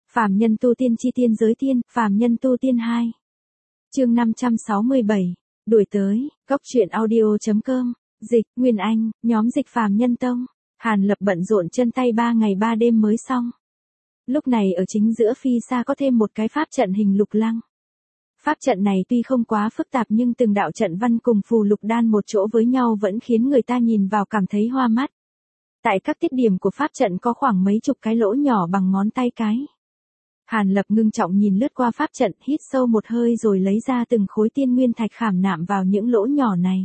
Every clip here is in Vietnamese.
Phàm nhân tu tiên chi tiên giới tiên, phàm nhân tu tiên 2. Chương 567. Đuổi tới, Cốc Truyện Audio.com, Dịch, Nguyên Anh, nhóm Dịch Phàm Nhân Tông. Hàn Lập bận rộn chân tay 3 ngày 3 đêm mới xong. Lúc này ở chính giữa phi xa có thêm một cái pháp trận hình lục lăng. Pháp trận này tuy không quá phức tạp nhưng từng đạo trận văn cùng phù lục đan một chỗ với nhau vẫn khiến người ta nhìn vào cảm thấy hoa mắt. Tại các tiết điểm của pháp trận có khoảng mấy chục cái lỗ nhỏ bằng ngón tay cái. Hàn Lập ngưng trọng nhìn lướt qua pháp trận, hít sâu một hơi rồi lấy ra từng khối tiên nguyên thạch khảm nạm vào những lỗ nhỏ này.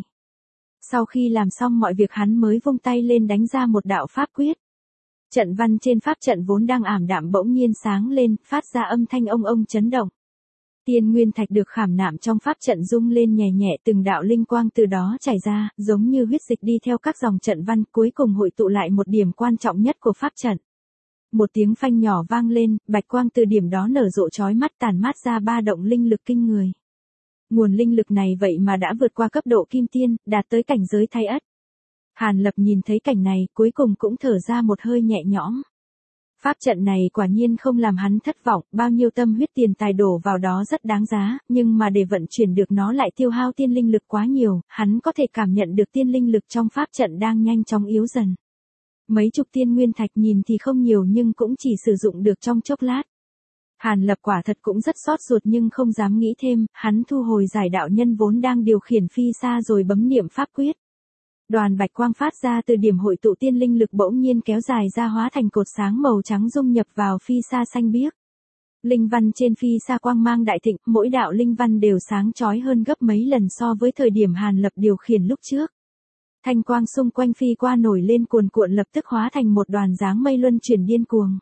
Sau khi làm xong mọi việc hắn mới vung tay lên đánh ra một đạo pháp quyết. Trận văn trên pháp trận vốn đang ảm đạm bỗng nhiên sáng lên, phát ra âm thanh ông ông chấn động. Tiên nguyên thạch được khảm nạm trong pháp trận rung lên nhẹ nhẹ, từng đạo linh quang từ đó chảy ra, giống như huyết dịch đi theo các dòng trận văn, cuối cùng hội tụ lại một điểm quan trọng nhất của pháp trận. Một tiếng phanh nhỏ vang lên, bạch quang từ điểm đó nở rộ chói mắt, tản mát ra ba động linh lực kinh người. Nguồn linh lực này vậy mà đã vượt qua cấp độ kim tiên, đạt tới cảnh giới Thái Ất. Hàn Lập nhìn thấy cảnh này, cuối cùng cũng thở ra một hơi nhẹ nhõm. Pháp trận này quả nhiên không làm hắn thất vọng, bao nhiêu tâm huyết tiền tài đổ vào đó rất đáng giá, nhưng mà để vận chuyển được nó lại tiêu hao tiên linh lực quá nhiều, hắn có thể cảm nhận được tiên linh lực trong pháp trận đang nhanh chóng yếu dần. Mấy chục tiên nguyên thạch nhìn thì không nhiều nhưng cũng chỉ sử dụng được trong chốc lát. Hàn Lập quả thật cũng rất xót ruột nhưng không dám nghĩ thêm, hắn thu hồi giải đạo nhân vốn đang điều khiển phi xa rồi bấm niệm pháp quyết. Đoàn bạch quang phát ra từ điểm hội tụ tiên linh lực bỗng nhiên kéo dài ra hóa thành cột sáng màu trắng dung nhập vào phi xa xanh biếc. Linh văn trên phi xa quang mang đại thịnh, mỗi đạo linh văn đều sáng chói hơn gấp mấy lần so với thời điểm Hàn Lập điều khiển lúc trước. Thanh quang xung quanh phi qua nổi lên cuồn cuộn, lập tức hóa thành một đoàn dáng mây luân chuyển điên cuồng.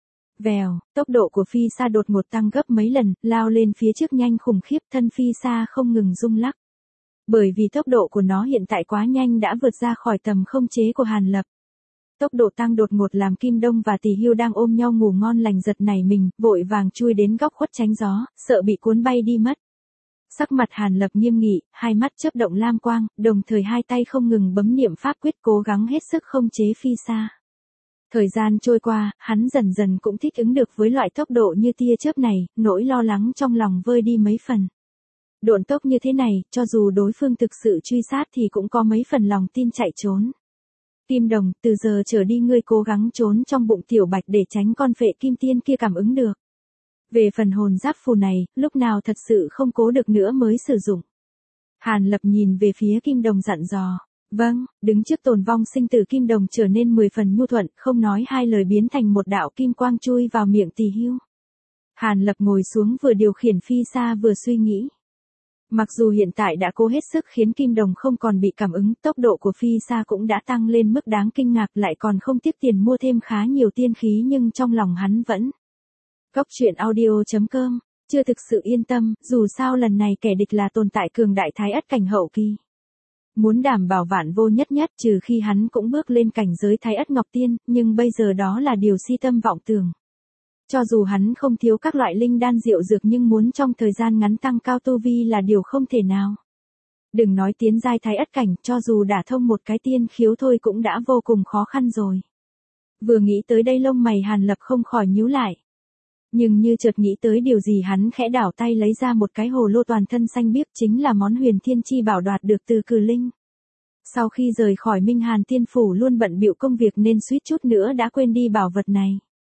Vèo, tốc độ của phi xa đột ngột tăng gấp mấy lần, lao lên phía trước nhanh khủng khiếp, thân phi xa không ngừng rung lắc. Bởi vì tốc độ của nó hiện tại quá nhanh đã vượt ra khỏi tầm không chế của Hàn Lập. Tốc độ tăng đột ngột làm Kim Đông và Tỷ Hưu đang ôm nhau ngủ ngon lành giật nảy mình, vội vàng chui đến góc khuất tránh gió, sợ bị cuốn bay đi mất. Sắc mặt Hàn Lập nghiêm nghị, hai mắt chớp động lam quang, đồng thời hai tay không ngừng bấm niệm pháp quyết cố gắng hết sức không chế phi xa. Thời gian trôi qua, hắn dần dần cũng thích ứng được với loại tốc độ như tia chớp này, nỗi lo lắng trong lòng vơi đi mấy phần. Độn tốc như thế này, cho dù đối phương thực sự truy sát thì cũng có mấy phần lòng tin chạy trốn. Kim Đồng, từ giờ trở đi ngươi cố gắng trốn trong bụng tiểu bạch để tránh con phệ kim tiên kia cảm ứng được. Về phần hồn giáp phù này, lúc nào thật sự không cố được nữa mới sử dụng. Hàn Lập nhìn về phía Kim Đồng dặn dò. Vâng, đứng trước tồn vong sinh tử Kim Đồng trở nên 10 phần nhu thuận, không nói hai lời biến thành một đạo kim quang chui vào miệng Tỷ Hưu. Hàn Lập ngồi xuống vừa điều khiển phi xa vừa suy nghĩ. Mặc dù hiện tại đã cố hết sức khiến Kim Đồng không còn bị cảm ứng, tốc độ của phi xa cũng đã tăng lên mức đáng kinh ngạc, lại còn không tiếc tiền mua thêm khá nhiều tiên khí, nhưng trong lòng hắn vẫn. Cốc Truyện Audio.com, chưa thực sự yên tâm, dù sao lần này kẻ địch là tồn tại cường đại Thái Ất cảnh hậu kỳ. Muốn đảm bảo vạn vô nhất nhất, trừ khi hắn cũng bước lên cảnh giới Thái Ất Ngọc Tiên, nhưng bây giờ đó là điều si tâm vọng tưởng. Cho dù hắn không thiếu các loại linh đan diệu dược nhưng muốn trong thời gian ngắn tăng cao tu vi là điều không thể nào. Đừng nói tiến giai Thái Ất cảnh, cho dù đả thông một cái tiên khiếu thôi cũng đã vô cùng khó khăn rồi. Vừa nghĩ tới đây lông mày Hàn Lập không khỏi nhíu lại. Nhưng như chợt nghĩ tới điều gì hắn khẽ đảo tay lấy ra một cái hồ lô toàn thân xanh biếc, chính là món Huyền Thiên Chi Bảo đoạt được từ Cừ Linh. Sau khi rời khỏi Minh Hàn Tiên Phủ luôn bận bịu công việc nên suýt chút nữa đã quên đi bảo vật này.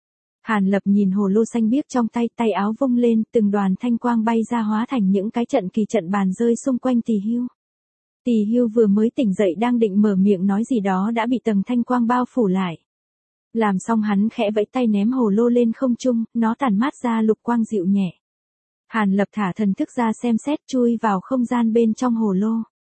Hàn Lập nhìn hồ lô xanh biếc trong tay, tay áo vung lên, từng đoàn thanh quang bay ra hóa thành những cái trận kỳ trận bàn rơi xung quanh Tỷ Hưu. Tỷ Hưu vừa mới tỉnh dậy đang định mở miệng nói gì đó đã bị tầng thanh quang bao phủ lại. Làm xong hắn khẽ vẫy tay ném hồ lô lên không trung, nó tản mát ra lục quang dịu nhẹ. Hàn Lập thả thần thức ra xem xét, chui vào không gian bên trong hồ lô.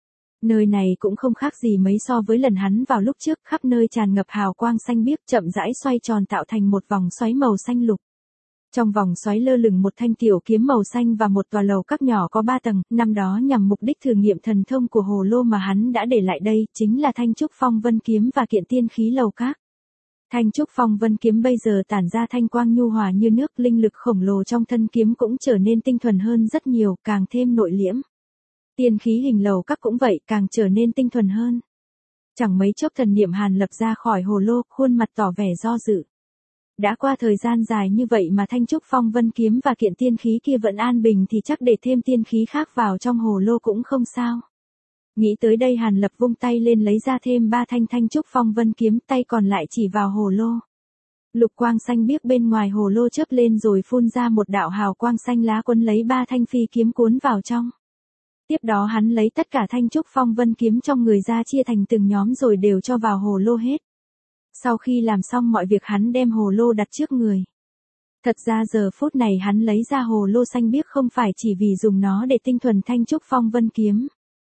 Nơi này cũng không khác gì mấy so với lần hắn vào lúc trước, khắp nơi tràn ngập hào quang xanh biếc chậm rãi xoay tròn tạo thành một vòng xoáy màu xanh lục. Trong vòng xoáy lơ lửng một thanh tiểu kiếm màu xanh và một tòa lầu các nhỏ có 3 tầng, năm đó nhằm mục đích thử nghiệm thần thông của hồ lô mà hắn đã để lại đây, chính là thanh trúc phong vân kiếm và kiện tiên khí lầu các. Thanh trúc phong vân kiếm bây giờ tản ra thanh quang nhu hòa như nước, linh lực khổng lồ trong thân kiếm cũng trở nên tinh thuần hơn rất nhiều, càng thêm nội liễm. Tiên khí hình lầu các cũng vậy, càng trở nên tinh thuần hơn. Chẳng mấy chốc thần niệm Hàn Lập ra khỏi hồ lô, khuôn mặt tỏ vẻ do dự. Đã qua thời gian dài như vậy mà thanh trúc phong vân kiếm và kiện tiên khí kia vẫn an bình thì chắc để thêm tiên khí khác vào trong hồ lô cũng không sao. Nghĩ tới đây Hàn Lập vung tay lên lấy ra thêm 3 thanh thanh trúc phong vân kiếm, tay còn lại chỉ vào hồ lô. Lục quang xanh biếc bên ngoài hồ lô chớp lên rồi phun ra một đạo hào quang xanh lá quấn lấy 3 thanh phi kiếm cuốn vào trong. Tiếp đó hắn lấy tất cả thanh trúc phong vân kiếm trong người ra chia thành từng nhóm rồi đều cho vào hồ lô hết. Sau khi làm xong mọi việc hắn đem hồ lô đặt trước người. Thật ra giờ phút này hắn lấy ra hồ lô xanh biếc không phải chỉ vì dùng nó để tinh thuần thanh trúc phong vân kiếm.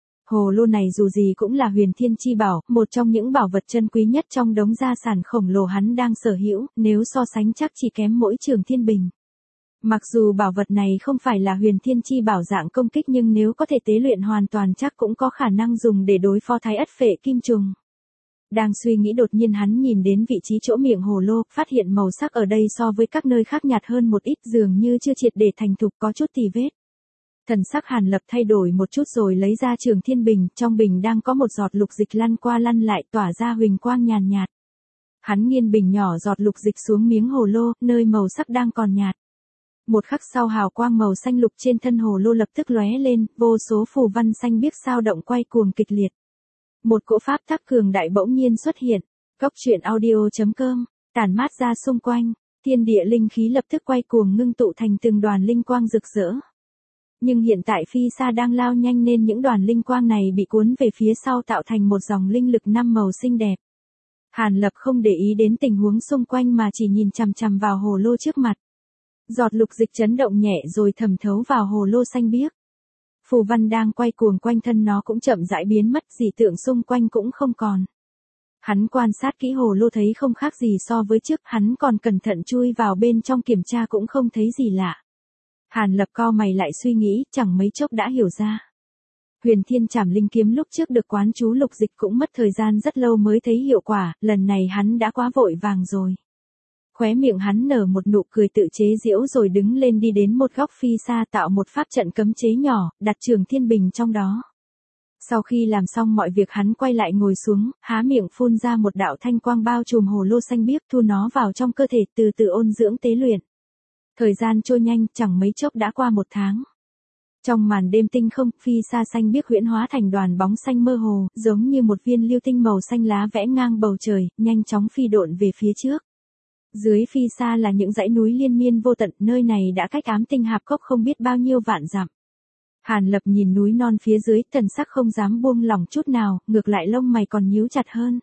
Hồ lô này dù gì cũng là huyền thiên chi bảo, một trong những bảo vật chân quý nhất trong đống gia sản khổng lồ hắn đang sở hữu, nếu so sánh chắc chỉ kém mỗi Trường Thiên Bình. Mặc dù bảo vật này không phải là huyền thiên chi bảo dạng công kích nhưng nếu có thể tế luyện hoàn toàn chắc cũng có khả năng dùng để đối phó thái ất phệ kim trùng. Đang suy nghĩ đột nhiên hắn nhìn đến vị trí chỗ miệng hồ lô, phát hiện màu sắc ở đây so với các nơi khác nhạt hơn một ít, dường như chưa triệt để thành thục, có chút tì vết. Thần sắc Hàn Lập thay đổi một chút rồi lấy ra Trường Thiên Bình, trong bình đang có một giọt lục dịch lăn qua lăn lại tỏa ra huỳnh quang nhàn nhạt. Hắn nghiêng bình nhỏ giọt lục dịch xuống miếng hồ lô, nơi màu sắc đang còn nhạt. Một khắc sau hào quang màu xanh lục trên thân hồ lô lập tức lóe lên, vô số phù văn xanh biếc sao động quay cuồng kịch liệt. Một cỗ pháp tắc cường đại bỗng nhiên xuất hiện. Cốc truyện audio.com, tản mát ra xung quanh, thiên địa linh khí lập tức quay cuồng ngưng tụ thành từng đoàn linh quang rực rỡ. Nhưng hiện tại phi sa đang lao nhanh nên những đoàn linh quang này bị cuốn về phía sau tạo thành một dòng linh lực 5 màu xinh đẹp. Hàn Lập không để ý đến tình huống xung quanh mà chỉ nhìn chằm chằm vào hồ lô trước mặt. Giọt lục dịch chấn động nhẹ rồi thẩm thấu vào hồ lô xanh biếc. Phù văn đang quay cuồng quanh thân nó cũng chậm rãi biến mất, dị tượng xung quanh cũng không còn. Hắn quan sát kỹ hồ lô thấy không khác gì so với trước, hắn còn cẩn thận chui vào bên trong kiểm tra cũng không thấy gì lạ. Hàn Lập cau mày lại suy nghĩ, chẳng mấy chốc đã hiểu ra. Huyền Thiên Trảm Linh kiếm lúc trước được quán chú lục dịch cũng mất thời gian rất lâu mới thấy hiệu quả, lần này hắn đã quá vội vàng rồi. Khóe miệng hắn nở một nụ cười tự chế giễu rồi đứng lên đi đến một góc phi xa tạo một pháp trận cấm chế nhỏ, đặt Trường Thiên Bình trong đó. Sau khi làm xong mọi việc hắn quay lại ngồi xuống, há miệng phun ra một đạo thanh quang bao trùm hồ lô xanh biếc, thu nó vào trong cơ thể từ từ ôn dưỡng tế luyện. Thời gian trôi nhanh, chẳng mấy chốc đã qua 1 tháng. Trong màn đêm tinh không, phi sa xanh biếc huyễn hóa thành đoàn bóng xanh mơ hồ, giống như một viên lưu tinh màu xanh lá vẽ ngang bầu trời, nhanh chóng phi độn về phía trước. Dưới phi sa là những dãy núi liên miên vô tận, nơi này đã cách Ám Tinh Hạp Cốc không biết bao nhiêu vạn dặm. Hàn Lập nhìn núi non phía dưới, thần sắc không dám buông lỏng chút nào, ngược lại lông mày còn nhíu chặt hơn.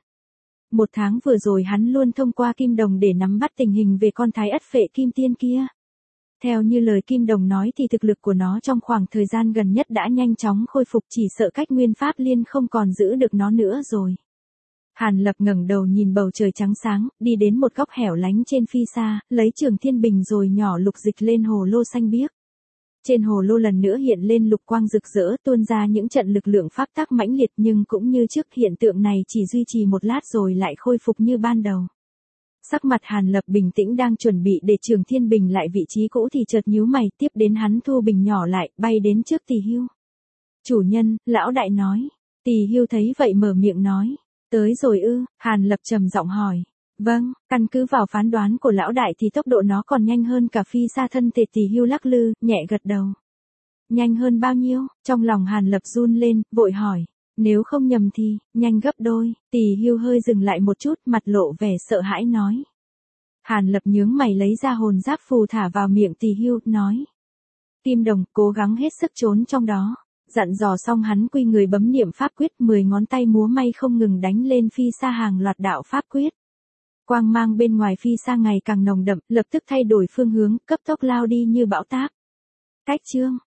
1 tháng vừa rồi hắn luôn thông qua Kim Đồng để nắm bắt tình hình về con thái ất phệ kim tiên kia. Theo như lời Kim Đồng nói thì thực lực của nó trong khoảng thời gian gần nhất đã nhanh chóng khôi phục, chỉ sợ cách Nguyên Pháp Liên không còn giữ được nó nữa rồi. Hàn Lập ngẩng đầu nhìn bầu trời trắng sáng, đi đến một góc hẻo lánh trên phi sa, lấy Trường Thiên Bình rồi nhỏ lục dịch lên hồ lô xanh biếc. Trên hồ lô lần nữa hiện lên lục quang rực rỡ, tuôn ra những trận lực lượng pháp tắc mãnh liệt, nhưng cũng như trước hiện tượng này chỉ duy trì một lát rồi lại khôi phục như ban đầu. Sắc mặt Hàn Lập bình tĩnh, đang chuẩn bị để Trường Thiên Bình lại vị trí cũ thì chợt nhíu mày, tiếp đến hắn thu bình nhỏ lại, bay đến trước Tỳ Hưu. Chủ nhân, lão đại nói. Tỳ Hưu thấy vậy mở miệng nói. Tới rồi ư? Hàn Lập trầm giọng hỏi. Vâng, căn cứ vào phán đoán của lão đại thì tốc độ nó còn nhanh hơn cả phi sa thân thể. Tỳ Hưu lắc lư, nhẹ gật đầu. Nhanh hơn bao nhiêu? Trong lòng Hàn Lập run lên, vội hỏi. Nếu không nhầm thì, nhanh gấp đôi. Tỳ Hưu hơi dừng lại một chút, mặt lộ vẻ sợ hãi nói. Hàn Lập nhướng mày lấy ra hồn giáp phù thả vào miệng Tỳ Hưu, nói. Kim Đồng, cố gắng hết sức trốn trong đó. Dặn dò xong hắn quy người bấm niệm pháp quyết, 10 ngón tay múa may không ngừng đánh lên phi sa hàng loạt đạo pháp quyết. Quang mang bên ngoài phi sa ngày càng nồng đậm, lập tức thay đổi phương hướng, cấp tốc lao đi như bão táp. Cách chương